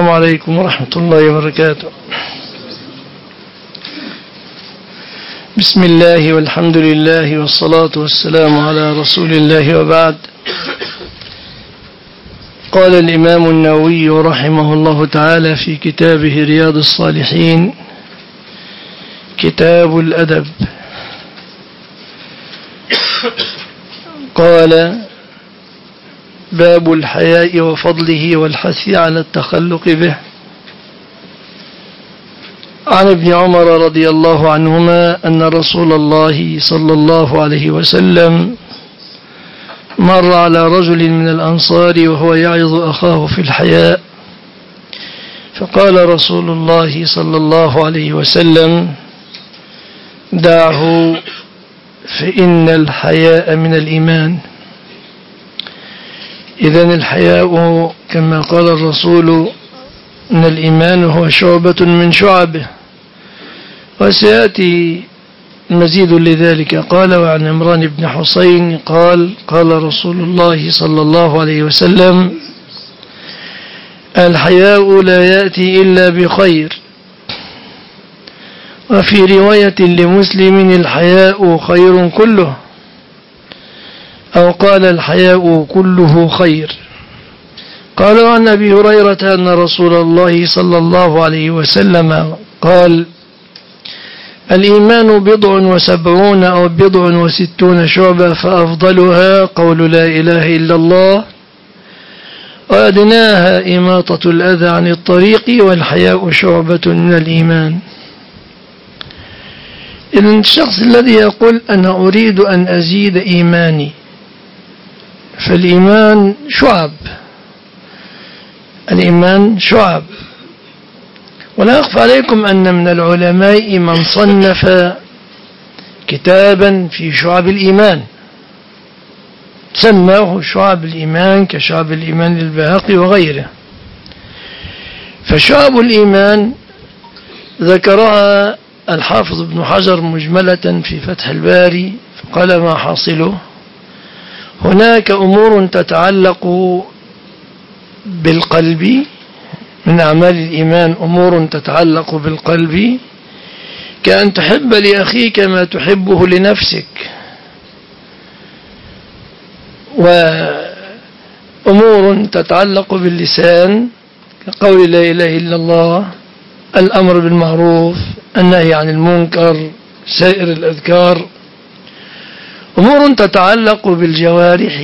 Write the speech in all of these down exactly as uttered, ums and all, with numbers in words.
السلام عليكم ورحمة الله وبركاته. بسم الله والحمد لله والصلاة والسلام على رسول الله وبعد. قال الإمام النووي رحمه الله تعالى في كتابه رياض الصالحين كتاب الأدب، قال: باب الحياء وفضله والحث على التخلق به. عن ابن عمر رضي الله عنهما أن رسول الله صلى الله عليه وسلم مر على رجل من الأنصار وهو يعظ أخاه في الحياء، فقال رسول الله صلى الله عليه وسلم: دعه فإن الحياء من الإيمان. إذن الحياء كما قال الرسول إن الإيمان هو شعبة من شعبه، وسيأتي مزيد لذلك. قال: وعن عمران بن حسين قال: قال رسول الله صلى الله عليه وسلم: الحياء لا يأتي إلا بخير. وفي رواية لمسلم: الحياء خير كله، أو قال: الحياء كله خير. قال: عن أبي هريرة أن رسول الله صلى الله عليه وسلم قال: الإيمان بضع وسبعون أو بضع وستون شعبة، فأفضلها قول لا إله إلا الله، وأدناها إماطة الأذى عن الطريق، والحياء شعبة من الإيمان. إذن الشخص الذي يقول أنا أريد أن أزيد إيماني، فالإيمان شعب، الإيمان شعب. ولا أخفى عليكم أن من العلماء من صنف كتابا في شعب الإيمان سماه شعب الإيمان، كشعب الإيمان للبيهقي وغيره. فشعب الإيمان ذكرها الحافظ ابن حجر مجملة في فتح الباري، فقال: ما حاصله؟ هناك أمور تتعلق بالقلب من أعمال الإيمان، أمور تتعلق بالقلب كأن تحب لأخيك ما تحبه لنفسك، وأمور تتعلق باللسان كقول لا إله إلا الله، الأمر بالمعروف، النهي عن المنكر، سائر الأذكار. أمور تتعلق بالجوارح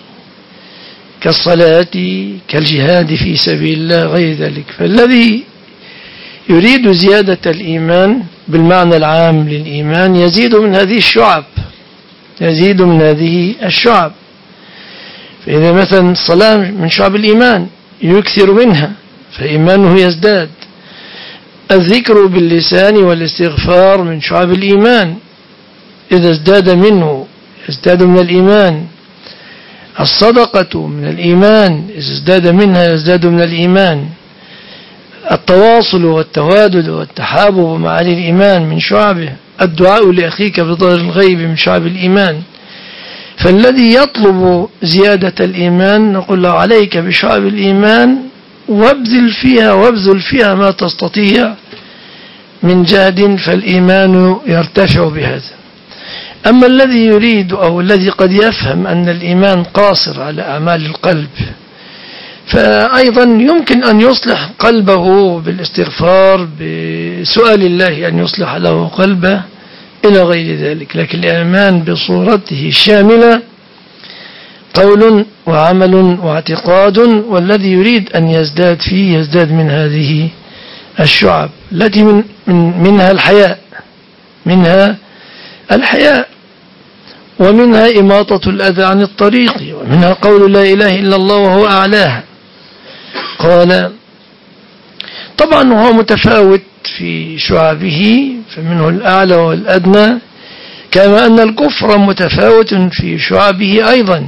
كالصلاة، كالجهاد في سبيل الله، غير ذلك. فالذي يريد زيادة الإيمان بالمعنى العام للإيمان يزيد من هذه الشعب، يزيد من هذه الشعب. فإذا مثلا الصلاة من شعب الإيمان يكثر منها فإيمانه يزداد. الذكر باللسان والاستغفار من شعب الإيمان، إذا ازداد منه يزداد من الإيمان. الصدقة من الإيمان، إذا ازداد منها يزداد من الإيمان. التواصل والتوادد والتحابب ومعاني الإيمان من شعبه. الدعاء لأخيك بظهر الغيب من شعب الإيمان. فالذي يطلب زيادة الإيمان نقول له: عليك بشعب الإيمان وابذل فيها وابذل فيها ما تستطيع من جهد، فالإيمان يرتفع بهذا. أما الذي يريد أو الذي قد يفهم أن الإيمان قاصر على أعمال القلب، فأيضا يمكن أن يصلح قلبه بالاستغفار، بسؤال الله أن يصلح له قلبه إلى غير ذلك. لكن الإيمان بصورته الشاملة قول وعمل واعتقاد، والذي يريد أن يزداد فيه يزداد من هذه الشعب التي من من منها الحياء، منها الحياء، ومنها إماطة الأذى عن الطريق، ومنها قول لا إله إلا الله وهو أعلاها. قال: طبعا هو متفاوت في شعبه، فمنه الأعلى والأدنى، كما أن الكفر متفاوت في شعبه أيضا.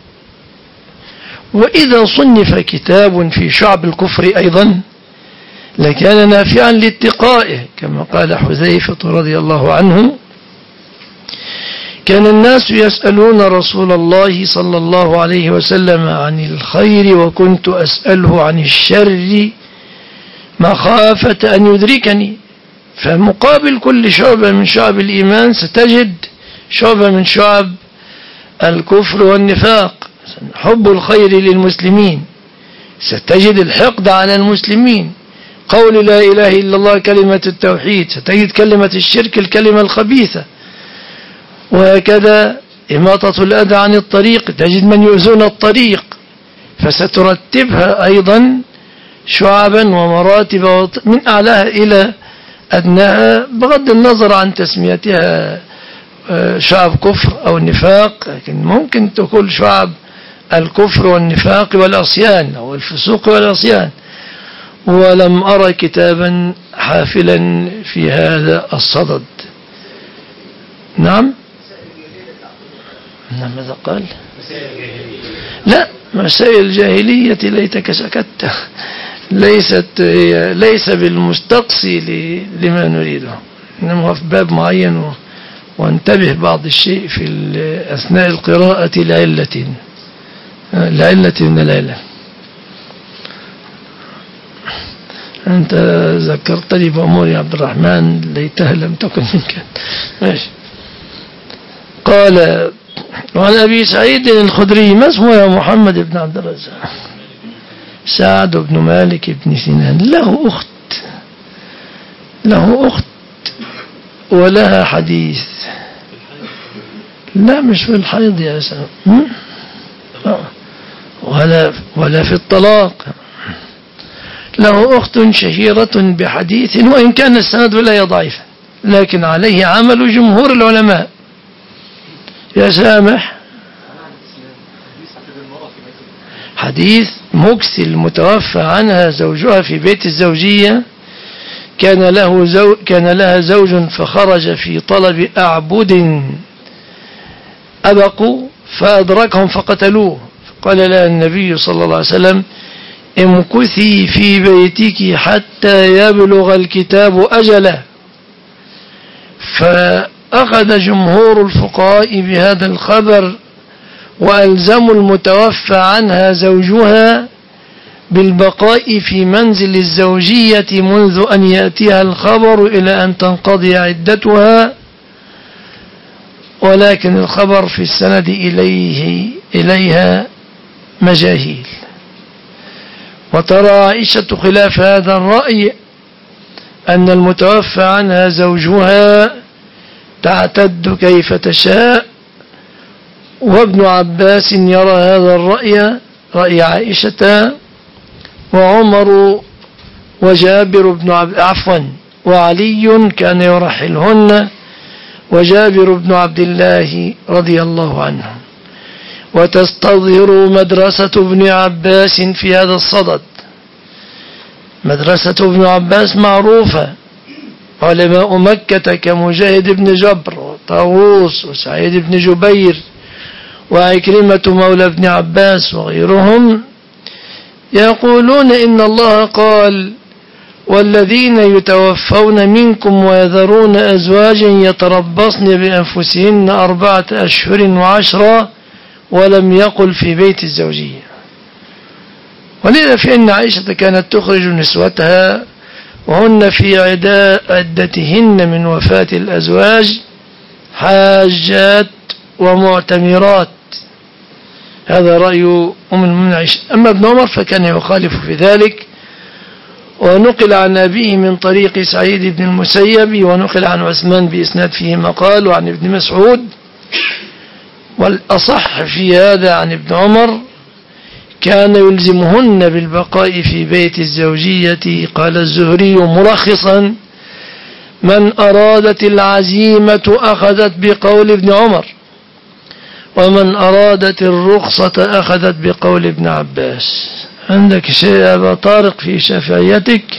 وإذا صنف كتاب في شعب الكفر أيضا لكان نافعا لاتقائه، كما قال حذيفة رضي الله عنه: كان الناس يسألون رسول الله صلى الله عليه وسلم عن الخير، وكنت أسأله عن الشر مخافة أن يدركني. فمقابل كل شعبة من شعب الإيمان ستجد شعبة من شعب الكفر والنفاق. حب الخير للمسلمين، ستجد الحقد على المسلمين. قول لا إله إلا الله كلمة التوحيد، ستجد كلمة الشرك الكلمة الخبيثة. وهكذا إماطة الأذى عن الطريق، تجد من يؤذون الطريق، فسترتبها أيضا شعبا ومراتب من أعلاها إلى أدناها، بغض النظر عن تسميتها شعب كفر أو نفاق، لكن ممكن تقول شعب الكفر والنفاق والعصيان أو الفسوق والعصيان. ولم أرى كتابا حافلا في هذا الصدد. نعم نعم ماذا قال؟ لا، مسائل الجاهلية ليتك سكت، ليست ليس بالمستقصي لما نريده، إنما في باب معين. وانتبه بعض الشيء في أثناء القراءة لعلة لعلة من العلة. أنت ذكرتني بأمور يا عبد الرحمن ليتها لم تكن منك. ماشي. قال وعن أبي سعيد الخدري، ما اسمه يا محمد بن عبد الرزاق؟ سعد بن مالك بن سنان. له أخت له أخت ولها حديث. لا مش في الحيض يا سلام، ولا ولا في الطلاق. له أخت شهيرة بحديث، وإن كان السند لا ضعيفا، لكن عليه عمل جمهور العلماء. يا سامح، حديث مكس المتوفى عنها زوجها في بيت الزوجية، كان له زو كان لها زوج فخرج في طلب أعبد أبقوا فأدركهم فقتلوه، فقال لها النبي صلى الله عليه وسلم امكثي في بيتك حتى يبلغ الكتاب أجله. فأخذ جمهور الفقهاء بهذا الخبر وألزموا المتوفى عنها زوجها بالبقاء في منزل الزوجية منذ أن يأتيها الخبر إلى أن تنقضي عدتها، ولكن الخبر في السند إليه إليها مجاهيل. وترى عائشة خلاف هذا الرأي، أن المتوفى عنها زوجها تعتد كيف تشاء، وابن عباس يرى هذا الرأي رأي عائشة، وعمر وجابر بن عبد عفوا وعلي كان يرحلهن، وجابر بن عبد الله رضي الله عنه. وتستظهر مدرسة ابن عباس في هذا الصدد. مدرسة ابن عباس معروفة، علماء مكة كمجاهد بن جبر وطاووس وسعيد بن جبير وعكرمة مولى ابن عباس وغيرهم يقولون إن الله قال والذين يتوفون منكم ويذرون أزواجا يتربصن بأنفسهن أربعة أشهر وعشرة، ولم يقل في بيت الزوجية. ولذا فإن عائشة كانت تخرج نسوتها وهن في عدتهن من وفاة الأزواج حاجات ومعتمرات. هذا رأي أم المؤمنين عائشة. أما ابن عمر فكان يخالف في ذلك، ونقل عن أبيه من طريق سعيد بن المسيب، ونقل عن عثمان بإسناد فيه مقال، وعن ابن مسعود. والأصح في هذا عن ابن عمر كان يلزمهن بالبقاء في بيت الزوجية. قال الزهري ملخصا: من أرادت العزيمة أخذت بقول ابن عمر، ومن أرادت الرخصة أخذت بقول ابن عباس. عندك شيء يا أبا طارق في شافعيتك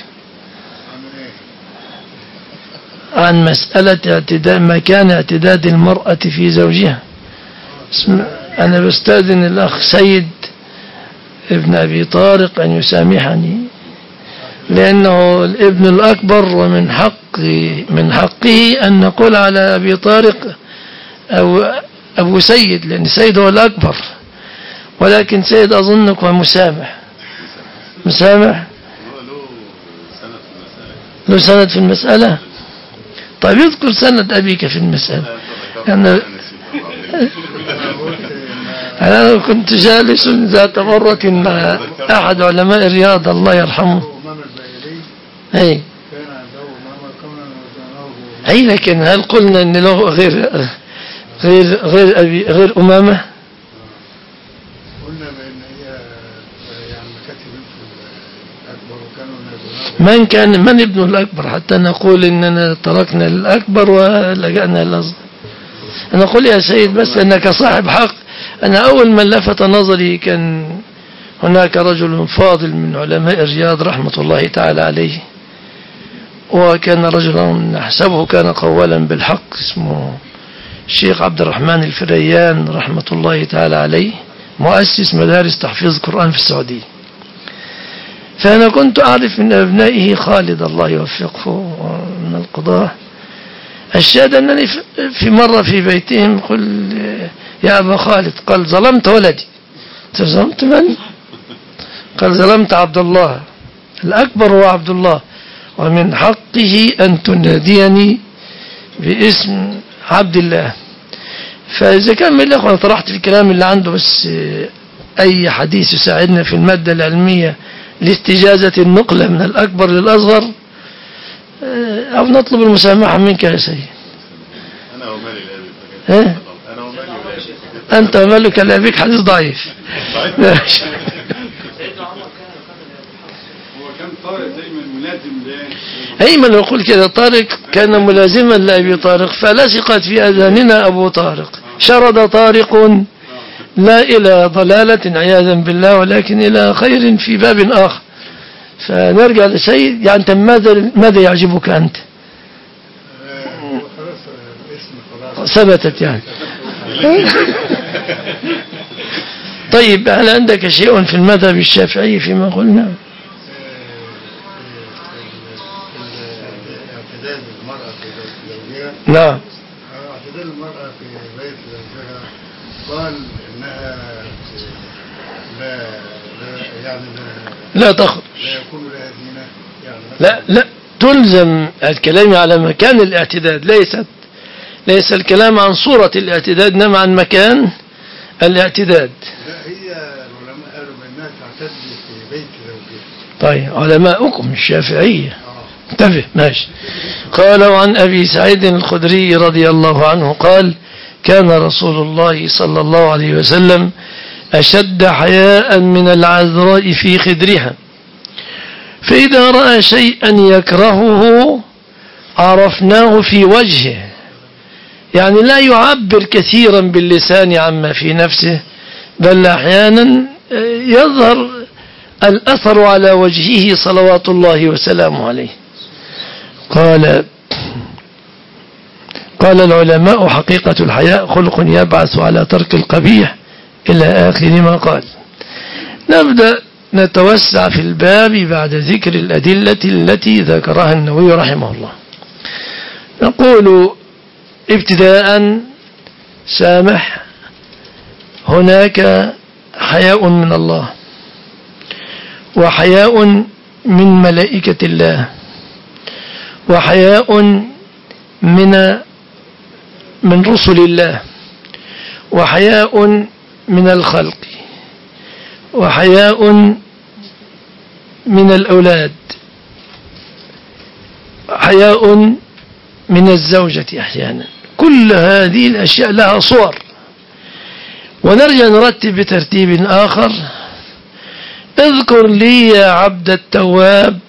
عن مسألة اعتداد مكان اعتداد المرأة في زوجها؟ أنا بستأذن الأخ سيد ابن أبي طارق أن يسامحني، لأنه الابن الأكبر، ومن حق من حقه أن نقول على أبي طارق أو أبو سيد، لأن سيد هو الأكبر، ولكن سيد أظنك مسامح مسامح له سند في المسألة. طيب يذكر سند أبيك في المسألة. أنا أنا كنت جالس ذات مرة مع أحد علماء الرياض الله يرحمه. أي أي لكن هل قلنا إن له غير غير غير أبي غير أمامة؟ قلنا بأن هي يعني كانت بنته الأكبر وكانوا من كان من ابنه الأكبر حتى نقول إننا تركنا الأكبر ولجأنا للأصغر. أنا أقول يا سيد بس أنك صاحب حق. أنا أول من لفت نظري كان هناك رجل فاضل من علماء الرياض رحمة الله تعالى عليه، وكان رجلا نحسبه كان قوالا بالحق، اسمه الشيخ عبد الرحمن الفريان رحمة الله تعالى عليه، مؤسس مدارس تحفيظ القرآن في السعودية. فأنا كنت أعرف من أبنائه خالد الله يوفقه من القضاء. الشاهد أنني في مرة في بيتهم قل يا أبا خالد، قال ظلمت ولدي. ظلمت من؟ قال ظلمت عبد الله، الأكبر هو عبد الله، ومن حقه أن تناديني باسم عبد الله. فإذا كان من الأخوة طرحت في الكلام اللي عنده بس أي حديث يساعدنا في المادة العلمية لاستجازة النقلة من الأكبر للأصغر، أو نطلب المسامحة منك يا سيد. أنا ومالي لأبيك. أنا ومالي لأبيك. أنت ومالك لأبيك حديث ضعيف. طارق دايما ملازم أيمن يقول كده، طارق كان ملازما لأبي طارق فلصقت في أذاننا أبو طارق، شرد طارق لا إلى ضلالة عياذا بالله ولكن إلى خير في باب آخر. فنرجع لسيد، يعني أنت ماذا ماذا يعجبك أنت؟ ثبتت يعني. طيب هل عندك شيء في المذهب الشافعي فيما قلنا؟ اعتدال المرأة في بيت زوجها. نعم. اعتدال المرأة في بيت زوجها قال انها لا لا يعني لا, لا تخرج، لا يكون لها زينة يعني لا لا تلزم الكلام على مكان الاعتداد، ليست ليس الكلام عن صورة الاعتداد انما عن مكان الاعتداد. لا هي العلماء قالوا بانها تعتد في بيت زوجها. طيب علماؤكم الشافعية انتبه ماشي. قال عن أبي سعيد الخدري رضي الله عنه قال كان رسول الله صلى الله عليه وسلم أشد حياء من العذراء في خدرها، فإذا رأى شيئا يكرهه عرفناه في وجهه، يعني لا يعبر كثيرا باللسان عما في نفسه، بل أحيانا يظهر الأثر على وجهه صلوات الله وسلامه عليه. قال قال العلماء حقيقة الحياء خلق يبعث على ترك القبيح إلى آخر ما قال. نبدأ نتوسع في الباب بعد ذكر الأدلة التي ذكرها النووي رحمه الله. نقول ابتداء سامح، هناك حياء من الله وحياء من ملائكة الله وحياء من من رسل الله وحياء من الخلق وحياء من الأولاد حياء من الزوجة أحيانا. كل هذه الأشياء لها صور، ونرجع نرتب بترتيب آخر. اذكر لي يا عبد التواب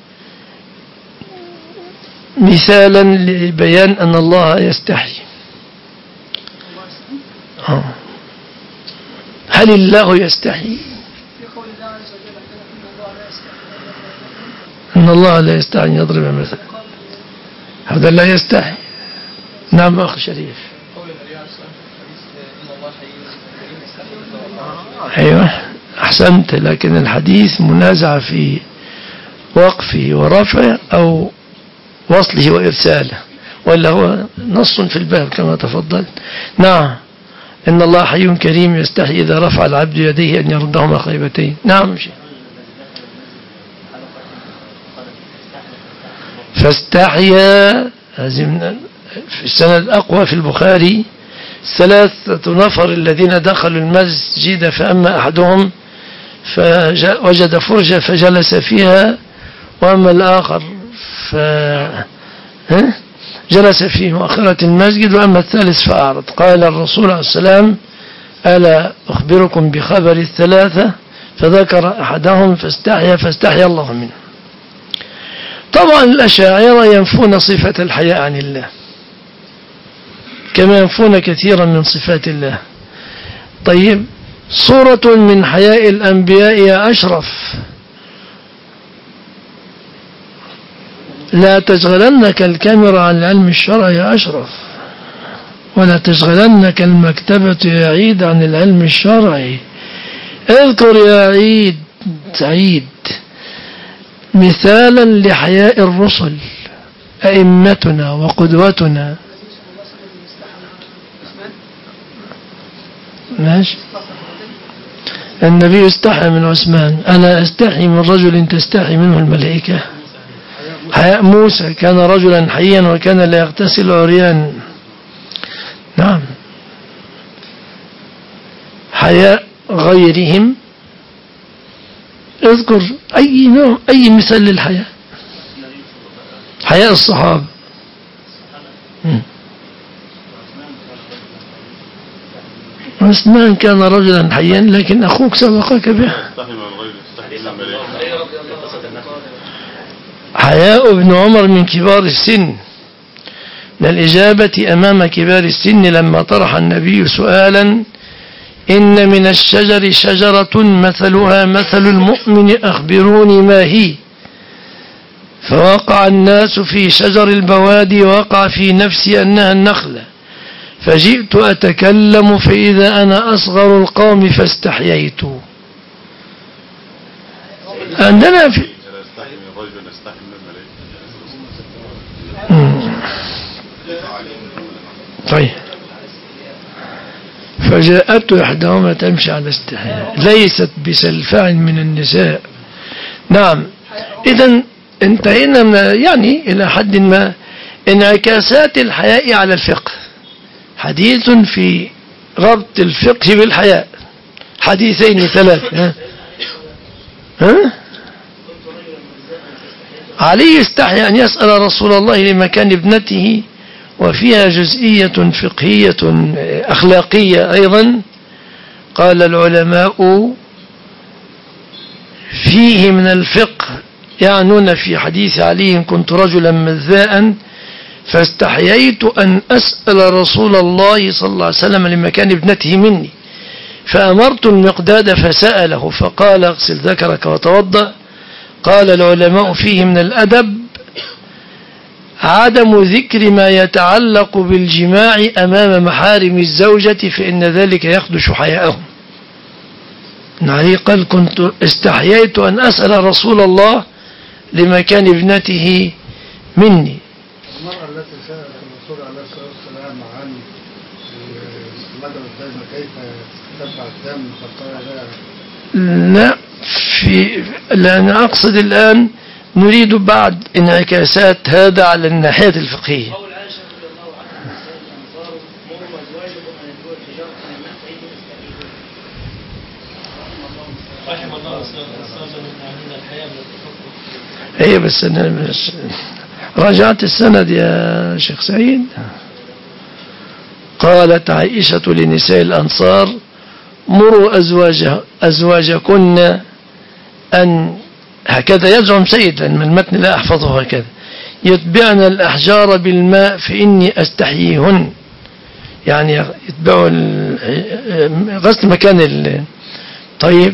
مثالا لبيان أن الله يستحي. هل الله يستحي؟ أن الله لا يستحي أن يضرب مثلا، هذا لا يستحي. نعم أخ شريف. أيوة أحسنت، لكن الحديث منازع في وقفه ورفعه أو وصله وإرساله، ولا هو نص في الباب كما تفضل. نعم إن الله حي كريم يستحي إذا رفع العبد يديه أن يردهما خيبتين. نعم شيء. فاستحيا، في السند أقوى في البخاري، ثلاثة نفر الذين دخلوا المسجد فأما أحدهم فوجد فرجة فجلس فيها، وأما الآخر فجلس في مؤخرة المسجد، وأما الثالث فأعرض. قال الرسول عليه السلام: ألا أخبركم بخبر الثلاثة؟ فذكر أحدهم فاستحيا فاستحيا الله منه. طبعا الأشاعرة ينفون صفة الحياء عن الله كما ينفون كثيرا من صفات الله. طيب، صورة من حياء الأنبياء يا أشرف. لا تشغلنك الكاميرا عن العلم الشرعي يا أشرف، ولا تشغلنك المكتبة يا عيد عن العلم الشرعي. اذكر يا عيد سعيد مثالا لحياء الرسل أئمتنا وقدوتنا. ماشي. النبي استحى من عثمان: أنا أستحي من رجل تستحي منه الملائكة. حياء موسى: كان رجلا حيا وكان لا يغتسل عريان. نعم. حياء غيرهم، اذكر أي نوع، أي مثال للحياء. حياء الصحابة. عثمان كان رجلا حيا لكن أخوك سبقك به. حياء ابن عمر من كبار السن، من الإجابة أمام كبار السن لما طرح النبي سؤالا: إن من الشجر شجرة مثلها مثل المؤمن أخبروني ما هي؟ فوقع الناس في شجر البوادي، وقع في نفسي أنها النخلة، فجئت أتكلم فإذا أنا أصغر القوم فاستحييت. عندنا في طيب، فجاءت إحداهما تمشي على استحياء ليست بسلفع من النساء. نعم. إذن انتهينا من يعني إلى حد ما انعكاسات الحياء على الفقه. حديث في ربط الفقه بالحياء، حديثين ثلاث. ها؟ ها؟ علي استحيا أن يسأل رسول الله لمكان ابنته، وفيها جزئية فقهية أخلاقية أيضا. قال العلماء فيه من الفقه، يعنون في حديث علي: كنت رجلا مذاء فاستحييت أن أسأل رسول الله صلى الله عليه وسلم لمكان ابنته مني، فأمرت المقداد فسأله فقال: اغسل ذكرك وتوضأ. قال العلماء فيه من الأدب عدم ذكر ما يتعلق بالجماع أمام محارم الزوجة، فإن ذلك يخدش حياءهم. علي قال: كنت استحييت أن أسأل رسول الله لمكان ابنته مني. المرأة التي سألت الرسول عليه الصلاة والسلام عن مدى الدم كيف تتبع الدم فقال لا. لا، في لأن أقصد الآن نريد بعض انعكاسات هذا على الناحية الفقهية. قول عائشة رضي الله عنها: الأنصار مروا أزواجكم أن يدعوا الحجارة من الناس فإنهم يستحيون. رحم الله الأنصار من الحياة من التفقه. أي بس أنا بس راجعت السند يا شيخ سعيد. قالت عائشة لنساء الأنصار: مروا أزواج أزواجكن أن، هكذا يزعم سيد لأن من المتن لا أحفظه هكذا، يتبعن الأحجار بالماء فإني أستحييهن، يعني يتبعوا غسل مكان ال... طيب،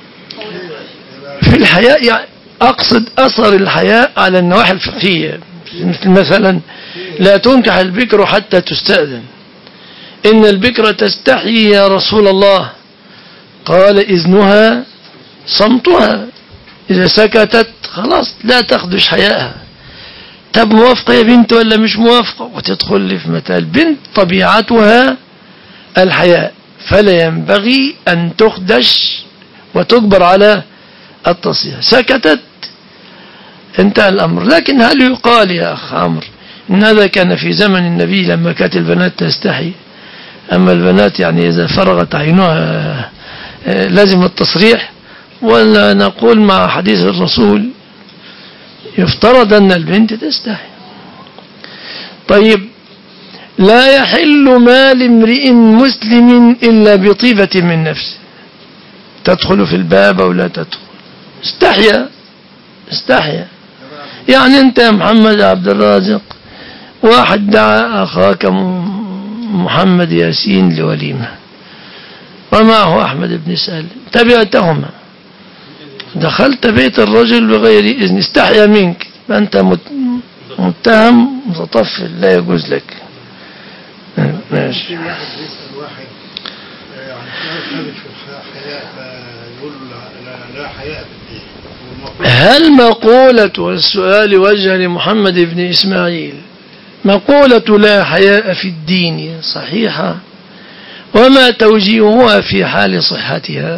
في الحياء يعني أقصد أثر الحياء على النواحي الفقهية. مثلا لا تنكح البكر حتى تستأذن. إن البكر تستحيي يا رسول الله. قال: إذنها صمتها، إذا سكتت خلاص لا تخدش حياءها. طب موافقة يا بنت ولا مش موافقة؟ وتدخل لي في مثال. البنت طبيعتها الحياء، فلا ينبغي أن تخدش وتجبر على التصيح. سكتت انتهى الأمر. لكن هل يقال يا أخ عمرو إن هذا كان في زمن النبي لما كانت البنات تستحي؟ أما البنات يعني إذا فرغت عينها لازم التصريح؟ ولا نقول مع حديث الرسول يفترض أن البنت تستحي؟ طيب، لا يحل مال امرئ مسلم إلا بطيبة من نفسه. تدخل في الباب أو لا تدخل؟ استحيا استحيا. يعني أنت يا محمد عبد الرازق، واحد دعا أخاك محمد ياسين لوليمة ومعه أحمد بن سالم، تبعتهما، دخلت بيت الرجل بغير إذن، استحيا منك، فأنت متهم متطفل، لا يجوز لك. ماشي. واحد بيسأل واحد عن ثابت في الحياء فيقول لا, لا حياء في الدين. هل مقولة السؤال وجه لمحمد بن إسماعيل مقولة لا حياء في الدين صحيحة؟ وما توجيهها في حال صحتها؟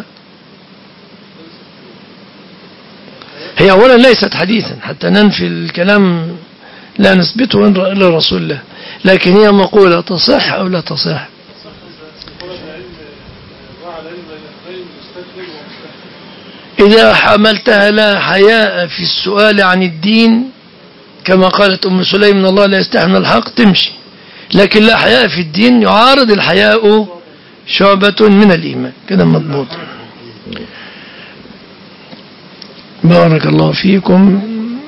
هي أولا ليست حديثا حتى ننفي الكلام لا نثبته إلا رسول الله، لكن هي مقولة تصح أو لا تصح؟ إذا حملتها لا حياء في السؤال عن الدين كما قالت أم سليم: من الله لا يستحي من الحق، تمشي. لكن لا حياء في الدين يعارض الحياء شعبة من الإيمان، كده مضبوط. بارك الله فيكم.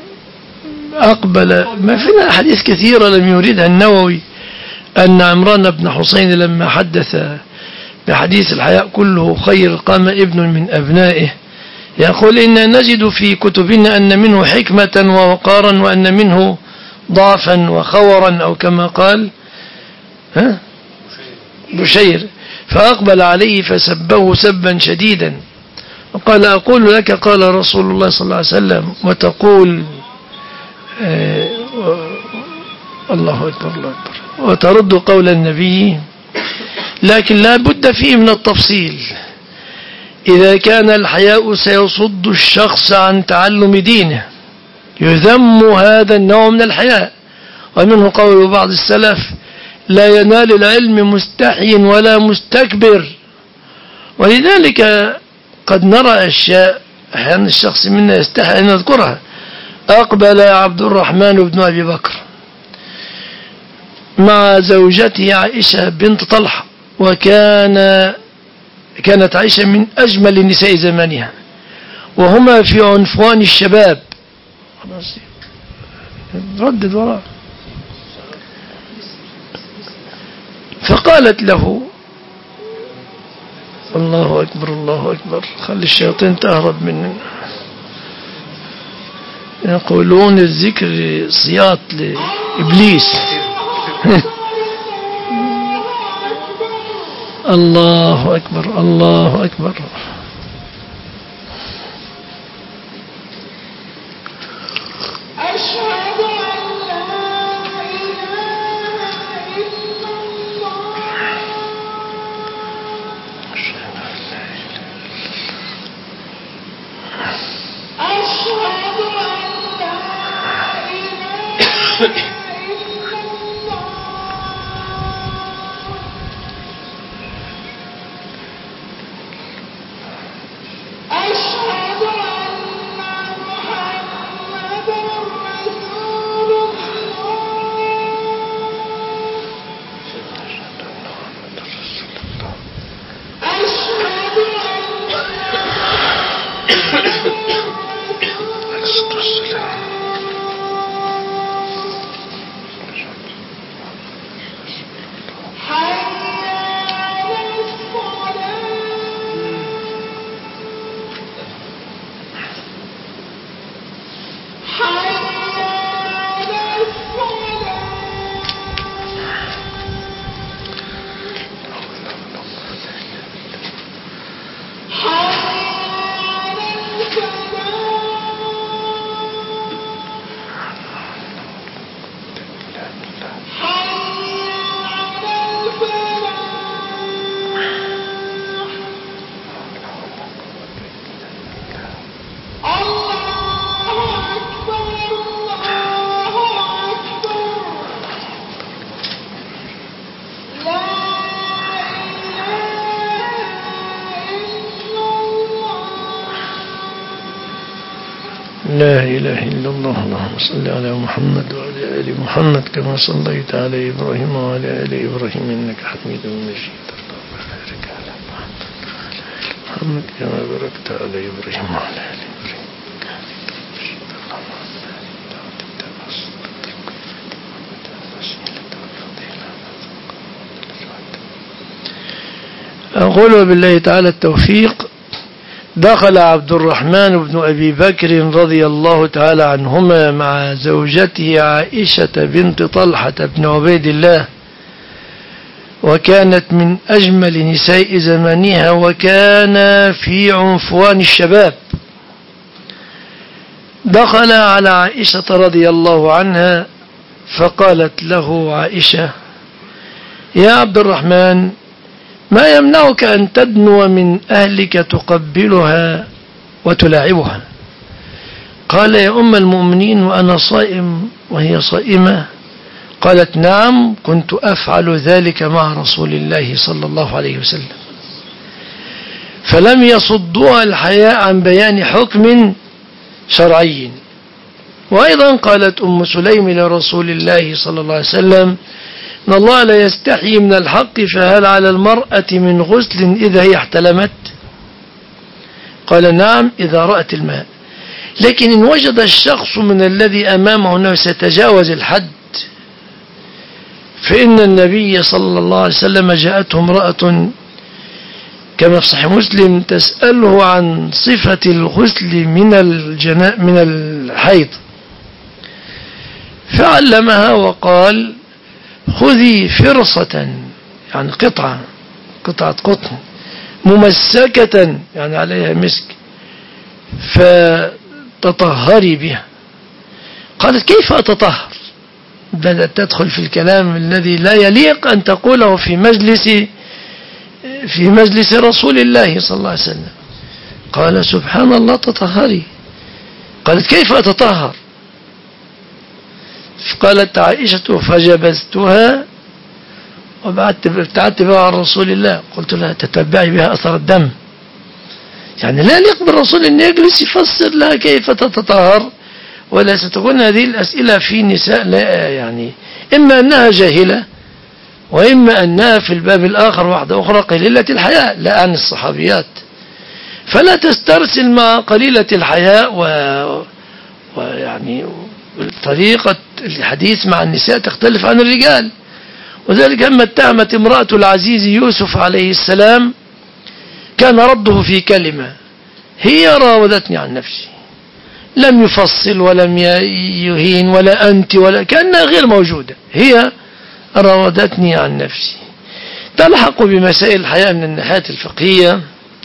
أقبل ما فينا أحاديث كثيرة لم يريدها النووي، أن عمران بن حسين لما حدث بحديث الحياء كله خير قام ابن من أبنائه يقول: إن نجد في كتبنا أن منه حكمة ووقارا وأن منه ضعفا وخورا، أو كما قال ها بشير. فأقبل عليه فسبه سبا شديدا وقال: أقول لك قال رسول الله صلى الله عليه وسلم وتقول آه الله أكبر الله أكبر وترد قول النبي. لكن لا بد فيه من التفصيل. إذا كان الحياء سيصد الشخص عن تعلم دينه يذم هذا النوع من الحياء، ومنه قول بعض السلف: لا ينال العلم مستحي ولا مستكبر. ولذلك قد نرى أشياء أحيانا الشخص منا يستحي أن نذكرها. أقبل عبد الرحمن بن أبي بكر مع زوجته عائشة بنت طلحة، وكان كانت عائشة من أجمل النساء زمانها، وهما في عنفوان الشباب. ردد وراء. فقالت له: الله أكبر الله أكبر، خلي الشياطين تهرب مننا. يقولون الذكر صياط لإبليس. الله أكبر الله أكبر. أشهد أن لا إله إلا الله. أشهد أن لا إله لا إله إلا الله. اللهم صل على محمد وعلى آل محمد كما صليت على إبراهيم وعلى آل إبراهيم إنك حميد مجيد. اللهم بارك على محمد كما باركت على إبراهيم وعلى آل إبراهيم. أقول وبالله تعالى التوفيق. دخل عبد الرحمن بن أبي بكر رضي الله تعالى عنهما مع زوجته عائشة بنت طلحة بن عبيد الله، وكانت من أجمل نساء زمانها، وكان في عنفوان الشباب. دخل على عائشة رضي الله عنها فقالت له عائشة: يا عبد الرحمن، ما يمنعك أن تدنو من أهلك تقبلها وتلاعبها؟ قال: يا أم المؤمنين وأنا صائم وهي صائمة. قالت: نعم، كنت أفعل ذلك مع رسول الله صلى الله عليه وسلم. فلم يصدوها الحياء عن بيان حكم شرعي. وأيضا قالت أم سليم لرسول الله صلى الله عليه وسلم: إن الله لا يستحي من الحق، فهل على المرأة من غسل إذا هي احتلمت؟ قال: نعم، إذا رأت الماء. لكن إن وجد الشخص من الذي أمامه أنه سيتجاوز الحد، فإن النبي صلى الله عليه وسلم جاءته امرأة كما في صحيح مسلم تسأله عن صفة الغسل من الجناء من الحيض، فعلمها وقال: خذي فرصة، يعني قطعة قطعة قطن ممسكة، يعني عليها مسك، فتطهري بها. قالت: كيف أتطهر؟ بدأت تدخل في الكلام الذي لا يليق أن تقوله في مجلس في مجلس رسول الله صلى الله عليه وسلم. قال: سبحان الله، تطهري. قالت: كيف أتطهر؟ قالت عائشة: فجبزتها وابتعدت بها عن رسول الله. قلت لها: تتبعي بها أثر الدم، يعني لا يليق بالرسول أن يجلس يفسر لها كيف تتطهر، ولا ستكون هذه الأسئلة في نساء لا يعني إما أنها جاهلة، وإما أنها في الباب الآخر واحدة أخرى قليلة الحياء، لا عن الصحابيات. فلا تسترسل مع قليلة الحياء و... ويعني طريقة الحديث مع النساء تختلف عن الرجال. وذلك أما اتهمت امرأة العزيز يوسف عليه السلام، كان رده في كلمة: هي راودتني عن نفسي. لم يفصل ولم يهين ولا أنت ولا، كأنها غير موجودة. هي راودتني عن نفسي. تلحق بمسائل الحياة من الناحية الفقهية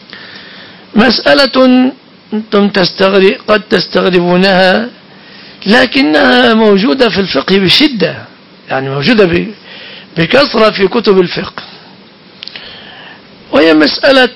مسألة أنتم تستغرب قد تستغربونها، لكنها موجودة في الفقه بشدة، يعني موجودة بكثرة في كتب الفقه، وهي مسألة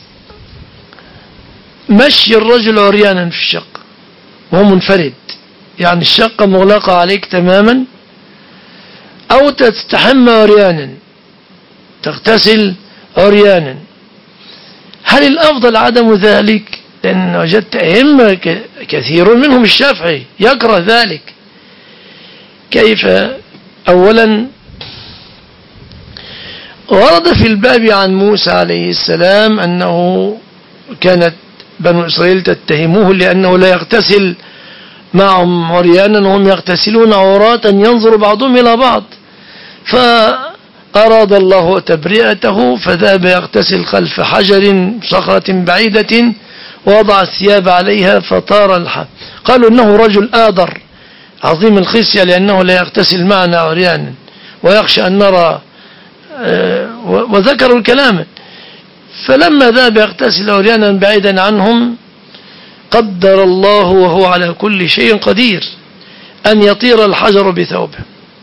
مشي الرجل عريانا في الشقة وهو منفرد، يعني الشقة مغلقة عليك تماما، أو تستحمى عريانا، تغتسل عريانا. هل الأفضل عدم ذلك؟ لأن وجدت أئمة كثير منهم الشافعي يكره ذلك. كيف؟ أولا ورد في الباب عن موسى عليه السلام أنه كانت بنو إسرائيل تتهموه لأنه لا يغتسل معهم عريانا وهم يغتسلون عراة ينظر بعضهم إلى بعض، فأراد الله تبرئته فذهب يغتسل خلف حجر صخرة بعيدة ووضع الثياب عليها فطار الحب. قالوا إنه رجل آدر عظيم الخصية لأنه لا يغتسل معنا عريانا ويخشى أن نرى، وذكروا الكلام. فلما ذهب يغتسل عريانا بعيدا عنهم، قدر الله وهو على كل شيء قدير أن يطير الحجر بثوبه،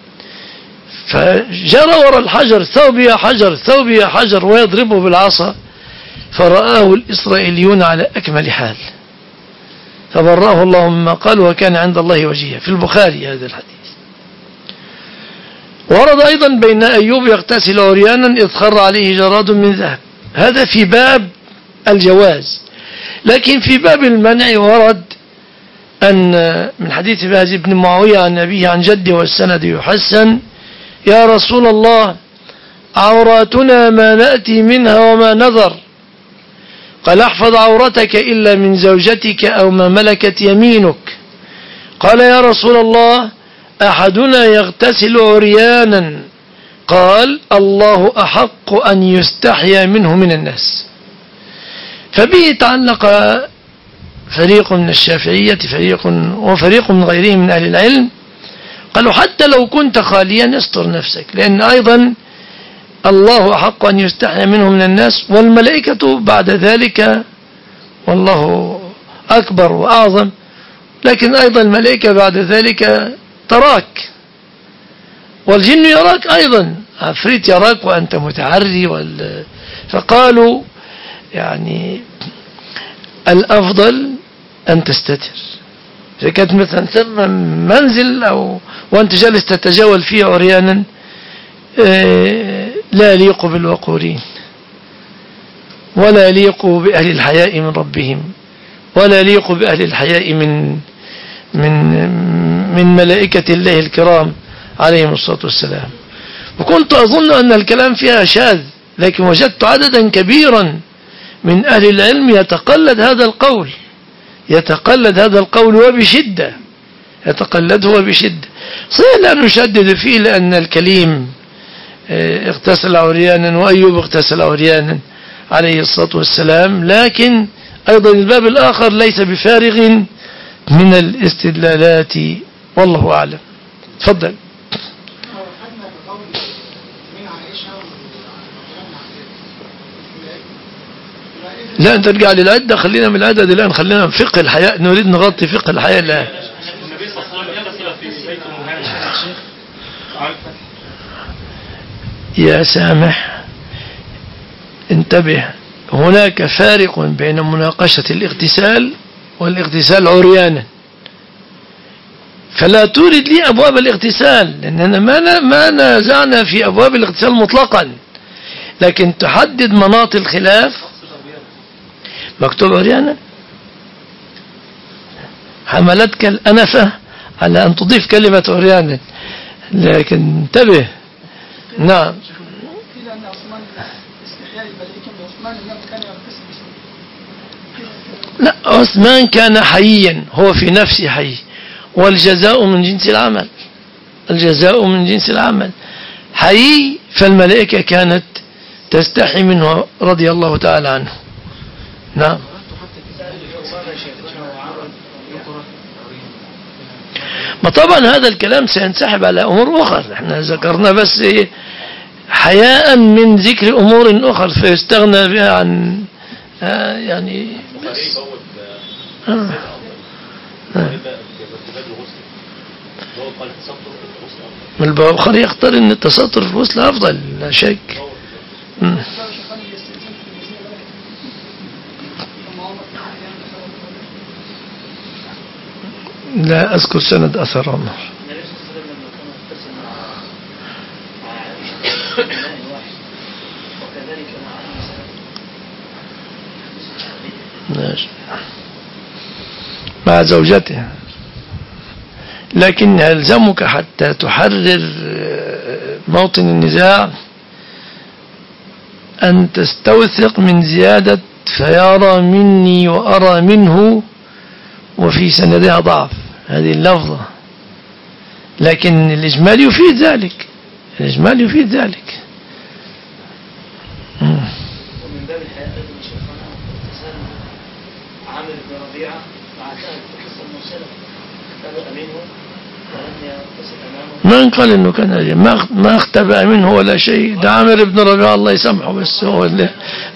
فجرى وراء الحجر: ثوبي يا حجر، ثوبي يا حجر، ويضربه بالعصا، فرآه الإسرائيليون على أكمل حال فبرأه الله مما قال وكان عند الله وجيها. في البخاري هذا الحديث. ورد أيضا بين أيوب يغتسل عريانا إذ خر عليه جراد من ذهب، هذا في باب الجواز. لكن في باب المنع ورد أن من حديث باز بن معاوية عن أبيه عن جده والسند يحسن: يا رسول الله عوراتنا ما نأتي منها وما نذر، قال: احفظ عورتك إلا من زوجتك أو ما ملكت يمينك. قال: يا رسول الله أحدنا يغتسل عريانا، قال: الله أحق أن يستحيا منه من الناس. فبه تعلق فريق من الشافعية فريق وفريق من غيرهم من أهل العلم، قالوا حتى لو كنت خاليا استر نفسك، لأن أيضا الله أحق أن يستحيا منه من الناس، والملائكة بعد ذلك والله أكبر وأعظم، لكن أيضا الملائكة بعد ذلك تراك، والجن يراك أيضا، عفريت يراك وأنت متعري وال... فقالوا يعني الأفضل أن تستتر. إذا كانت مثلا ثم منزل أو وأنت جالس تتجول فيه عريانا لا يليق بالوقورين، ولا يليق بأهل الحياء من ربهم، ولا يليق بأهل الحياء من من من ملائكة الله الكرام عليهم الصلاة والسلام. وكنت أظن أن الكلام فيها شاذ، لكن وجدت عددا كبيرا من أهل العلم يتقلد هذا القول يتقلد هذا القول وبشدة يتقلده وبشدة. صحيح لا نشدد فيه، لأن الكليم اغتسل عريانا وأيوب اغتسل عريانا عليه الصلاة والسلام، لكن أيضا الباب الآخر ليس بفارغ من الاستدلالات، والله أعلم. تفضل. لا أنت ترجع للعدة، خلينا من العدد الآن، خلينا من فقه الحياء، نريد نغطي فقه الحياء الآن. النبي صلى الله عليه وسلم في بيت المهاجر. يا سامح انتبه، هناك فارق بين مناقشة الاغتسال والاغتسال عريانا، فلا تورد لي أبواب الاغتسال، لأننا ما ما نازعنا في أبواب الاغتسال مطلقا، لكن تحدد مناط الخلاف. مكتوب عريانا، حملتك الأنفة على أن تضيف كلمة عريانا، لكن انتبه. نعم. لا، عثمان كان حيا، هو في نفسه حي، والجزاء من جنس العمل الجزاء من جنس العمل حي، فالملائكة كانت تستحي منه رضي الله تعالى عنه. نعم. ما طبعا هذا الكلام سينسحب على أمور أخرى، احنا ذكرنا بس إيه حياء من ذكر أمور أخرى فيستغنى بها عن آه يعني آه. آه. البخاري يختار ان التستر في الغسل افضل لا شك. م. لا اذكر سند اثر عمر. مع زوجته، لكن يلزمك حتى تحرر موطن النزاع أن تستوثق من زيادة فيرى مني وأرى منه وفي سندها ضعف، هذه اللفظة، لكن الإجمال يفيد ذلك الإجمال يفيد ذلك. ومن باب الحياة أيضا شيخنا اغتسال عامر بن ربيعة مع سهل في القصة المرسلة، اختبأ منه ولم يغتسل أمامه. من قال إنه كان ما ما اختبأ منه ولا شيء، ده عامر بن ربيعة الله يسامحه، بس هو اللي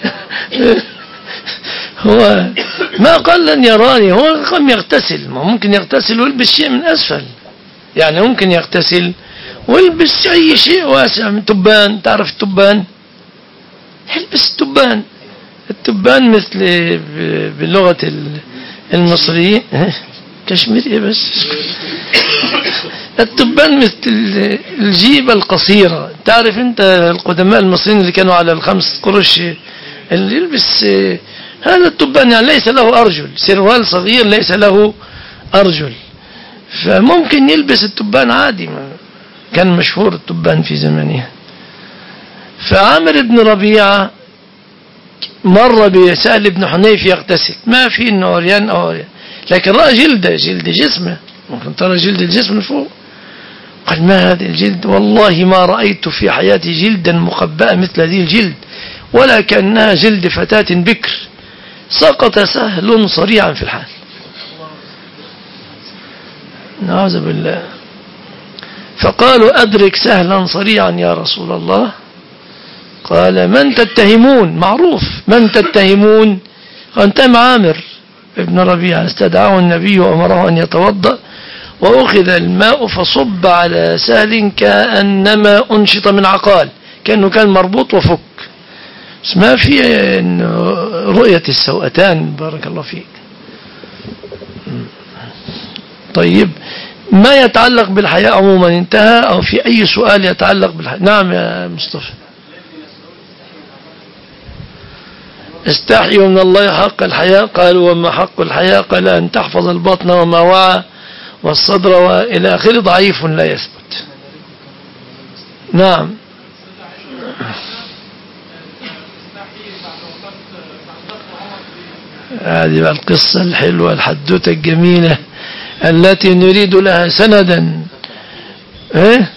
هو ما قال لن يراني، هو قام يغتسل، ما ممكن يغتسل ويلبس شيء من أسفل، يعني ممكن يغتسل ويلبس أي شيء واسع من تبان، تعرف التبان، يلبس التبان التبان مثل بلغة المصريين كشميرية، بس التبان مثل الجيبة القصيرة، تعرف انت القدماء المصريين اللي كانوا على الخمس قرش اللي يلبس هذا التبان، يعني ليس له أرجل، سروال صغير ليس له أرجل، فممكن يلبس التبان عادي، كان مشهور التبان في زمانه. فعامر بن ربيعة مر بسهل بن حنيف يغتسل، ما في انه عريان او عريان، لكن رأى جلده، جلد جسمه، ممكن ترى جلد الجسم من فوق. قال ما هذا الجلد؟ والله ما رأيت في حياتي جلدا مقبأ مثل هذه الجلد، ولا كأنها جلد فتاة بكر. سقط سهل صريعا في الحال. نعوذ بالله. فقالوا أدرك سهلا صريعا يا رسول الله. قال من تتهمون؟ معروف من تتهمون. أنت عامر ابن ربيعة. استدعاه النبي وأمره أن يتوضأ، وأخذ الماء فصب على سهل كأنما أنشط من عقال، كأنه كان مربوط وفك. بس ما في رؤية السوءتان. بارك الله فيك. طيب، ما يتعلق بالحياء عموما انتهى، أو في أي سؤال يتعلق بالحياء؟ نعم يا مصطفى. استحيوا من الله حق الحياء. قالوا وما حق الحياء؟ قال أن تحفظ البطن وما وعى والصدر وإلى آخره. ضعيف لا يثبت. نعم. هذه بقى القصة الحلوة الحدوتة الجميلة التي نريد لها سندا. ايه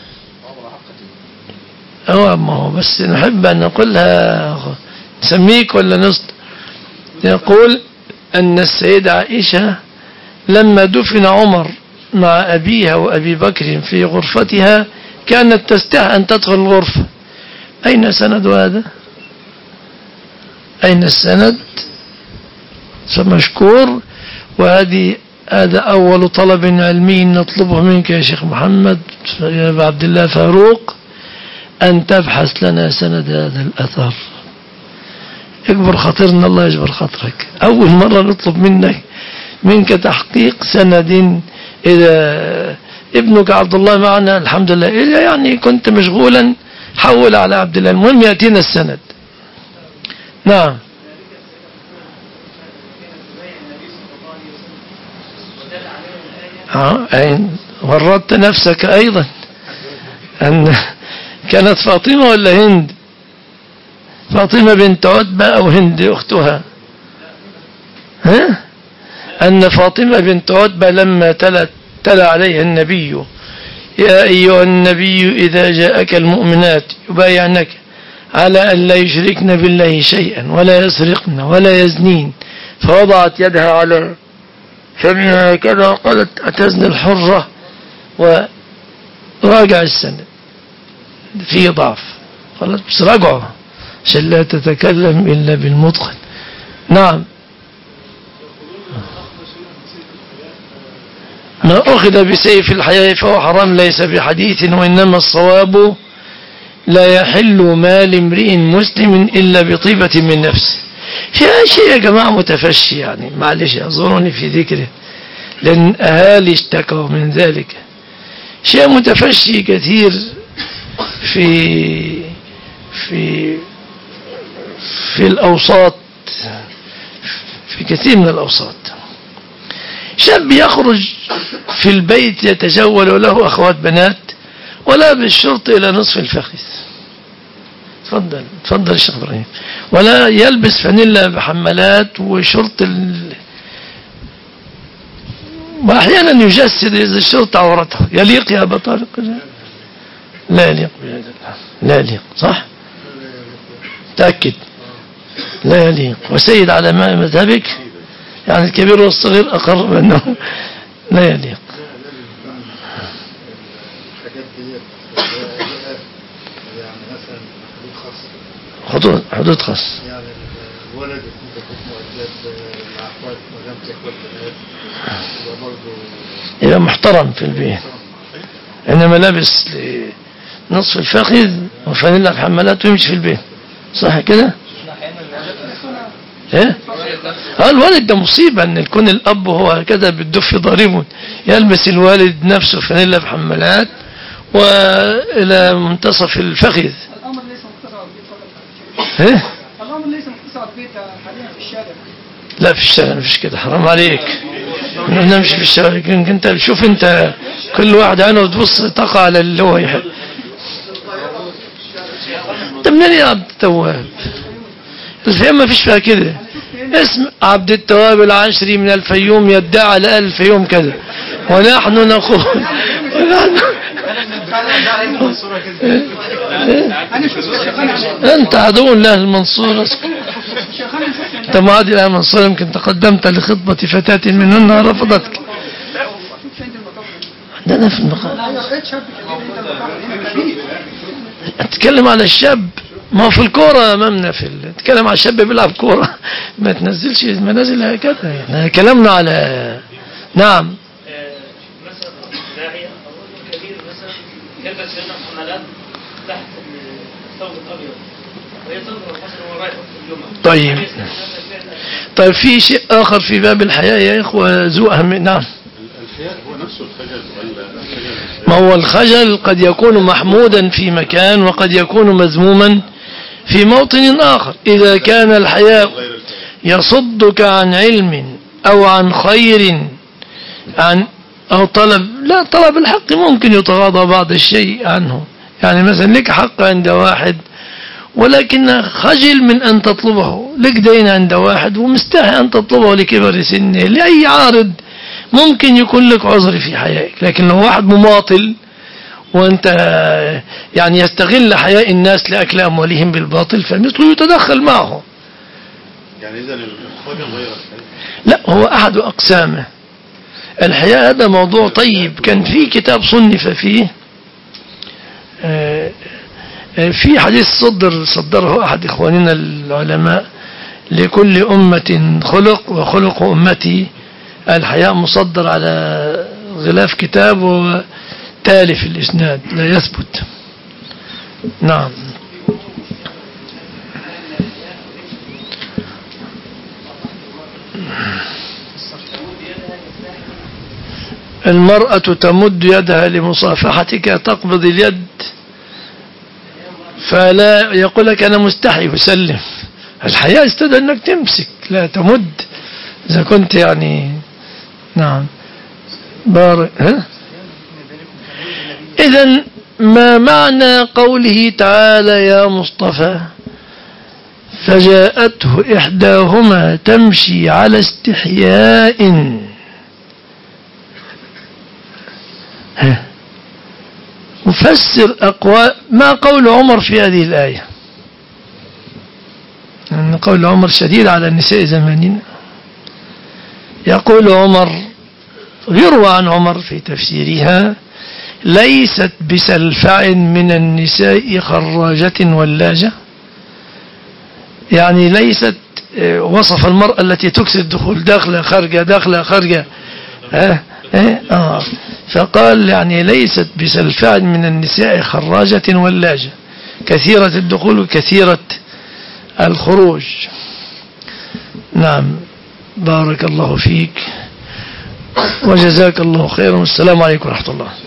هو ما هو بس نحب أن نقولها. نسميك ولا نصد؟ يقول أن السيدة عائشة لما دفن عمر مع أبيها وأبي بكر في غرفتها كانت تستحي أن تدخل الغرفة. أين سند هذا؟ أين السند؟ فمشكور. وهذه هذا أول طلب علمي نطلبه منك يا شيخ محمد يا عبد الله فاروق، أن تبحث لنا سند هذا الأثر. اكبر خاطرنا، الله يجبر خاطرك. أول مرة نطلب منك منك تحقيق سند. إذا ابنك عبد الله معنا الحمد لله، إذا يعني كنت مشغولا حول على عبد الله، المهم يأتينا السند. نعم. أين وردت نفسك أيضا أن كانت فاطمة ولا هند؟ فاطمة بنت عتبة أو هند أختها؟ ها؟ أن فاطمة بنت عتبة لما تلا تلا عليها النبي يا أيها النبي إذا جاءك المؤمنات يبايعنك على أن لا يشركن بالله شيئا ولا يسرقن ولا يزنين، فوضعت يدها على فمنها كذا وقالت أتزني الحرة، وراجع السند فيه ضعف. قالت بس راجعه عشان لا تتكلم إلا بالمتقن. نعم. ما أخذ بسيف الحياء فهو حرام ليس بحديث، وإنما الصواب لا يحل مال امرئ مسلم إلا بطيبة من نفسه. في شيء يا جماعة متفشي، يعني معلش أعذروني في ذكره لأن أهالي اشتكوا من ذلك. شيء متفشي كثير في في في الأوساط، في كثير من الأوساط. شاب يخرج في البيت يتجول له أخوات بنات ولا بالشرط إلى نصف الفخذ. تفضل تفضل الشيخ إبراهيم. ولا يلبس فانيلا بحمالات وشرط ال... وأحيانا يجسد إذا الشرط عورتها. يليق يا أبا طارق؟ لا يليق، لا يليق. صح؟ تأكد لا يليق. وسيد على ما مذهبك يعني الكبير والصغير أقر بأنه لا يليق. حدود حدود خاص. يعني الولد يكون بيكون مؤدب مع اخوات مدام اخوات بنات يبقى برضه يبقى محترم في البيت، انما لابس نصف الفخذ وفانيلا بحمالات ويمشي في البيت. صح كده؟ ايه؟ اه الوالد ده مصيبه ان يكون الاب هو هكذا بالدف ضارب، يلبس الوالد نفسه فانيلا بحمالات والى منتصف الفخذ. الامر ليس مقتصر على البيت فقط. ايه؟ الامر ليس مقتصر على البيت حاليا في الشارع. لا في الشارع مفيش كده، حرام عليك. نمشي في الشارع. انت شوف انت كل واحد عينه تبص تقع على اللي هو يحب. انت منين يا عبد التواب؟ الفيوم ما فيش فيها كده. اسم عبد التواب العشري من الفيوم يدعي على الفيوم كذا، ونحن نقول ونحن انت عدو لاهل المنصورة. انت معادي لاهل المنصورة. يمكن تقدمت لخطبة فتاة منهن رفضتك. عندنا في المقام اتكلم على الشاب، ما في الكورة امامنا، في اتكلم على الشاب بيلعب كورة، ما تنزلش منازل هكذا. احنا كلامنا على نعم مثلا داعية أو كبير مثلا يلبس هنا حملات تحت الثوب الأبيض وهي تنظر مثلا وهو رايح الجمعة. طيب طيب في شيء آخر في باب الحياة يا إخوة ذو أهم. نعم الحياء هو نفسه الخجل ولا الخجل؟ ما هو الخجل قد يكون محمودا في مكان وقد يكون مذموما في موطن آخر. إذا كان الحياء يصدك عن علم أو عن خير عن أو طلب، لا طلب الحق ممكن يتغاضى بعض الشيء عنه. يعني مثلا لك حق عند واحد ولكن خجل من أن تطلبه، لك دين عند واحد ومستحي أن تطلبه لكبر سنه، لأي عارض ممكن يكون لك عذر في حيائك. لكن لو واحد مماطل وأنت يعني يستغل حياء الناس لأكل أموالهم بالباطل فمثله يتدخل معه. يعني إذا الخجل غير الحياء؟ لا، هو أحد أقسامه. الحياء هذا موضوع طيب، كان في كتاب صنف فيه في حديث صدر صدره أحد إخواننا العلماء: لكل أمة خلق وخلق أمتي. الحياء مصدر على غلاف كتاب وتالف الإسناد لا يثبت. نعم. المرأة تمد يدها لمصافحتك تقبض اليد فلا يقول لك أنا مستحي وسلم. الحياء استدعى أنك تمسك لا تمد إذا كنت يعني. نعم بارك. ها إذن ما معنى قوله تعالى يا مصطفى فجاءته إحداهما تمشي على استحياء؟ ها مفسر أقوال. ما قول عمر في هذه الآية؟ أن قول عمر شديد على النساء زماننا. يقول عمر، يروى عن عمر في تفسيرها: ليست بسلفع من النساء خراجة ولاجة. يعني ليست، وصف المرأة التي تكسر الدخول داخلة خارجة داخلة خارجة. ها آه فقال يعني ليست بسلفع من النساء خراجة ولاجة، كثيرة الدخول وكثيرة الخروج. نعم بارك الله فيك وجزاك الله خيرا والسلام عليكم ورحمة الله.